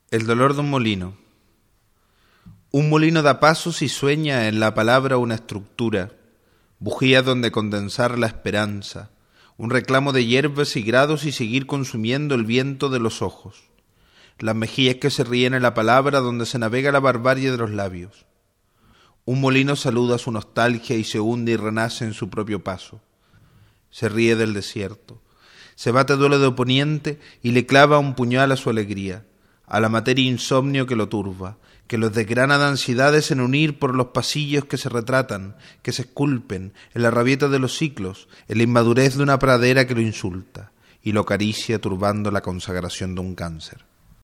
El dolor de un molino. Un molino da pasos y sueña en la palabra una estructura, bujías donde condensar la esperanza, un reclamo de hierbas y grados y seguir consumiendo el viento de los ojos, las mejillas que se ríen en la palabra donde se navega la barbarie de los labios. Un molino saluda su nostalgia y se hunde y renace en su propio paso. Se ríe del desierto, se bate duelo de oponiente y le clava un puñal a su alegría, a la materia insomnio que lo turba, que los desgrana de ansiedades en unir por los pasillos que se retratan, que se esculpen, en la rabieta de los ciclos, en la inmadurez de una pradera que lo insulta, y lo acaricia turbando la consagración de un cáncer.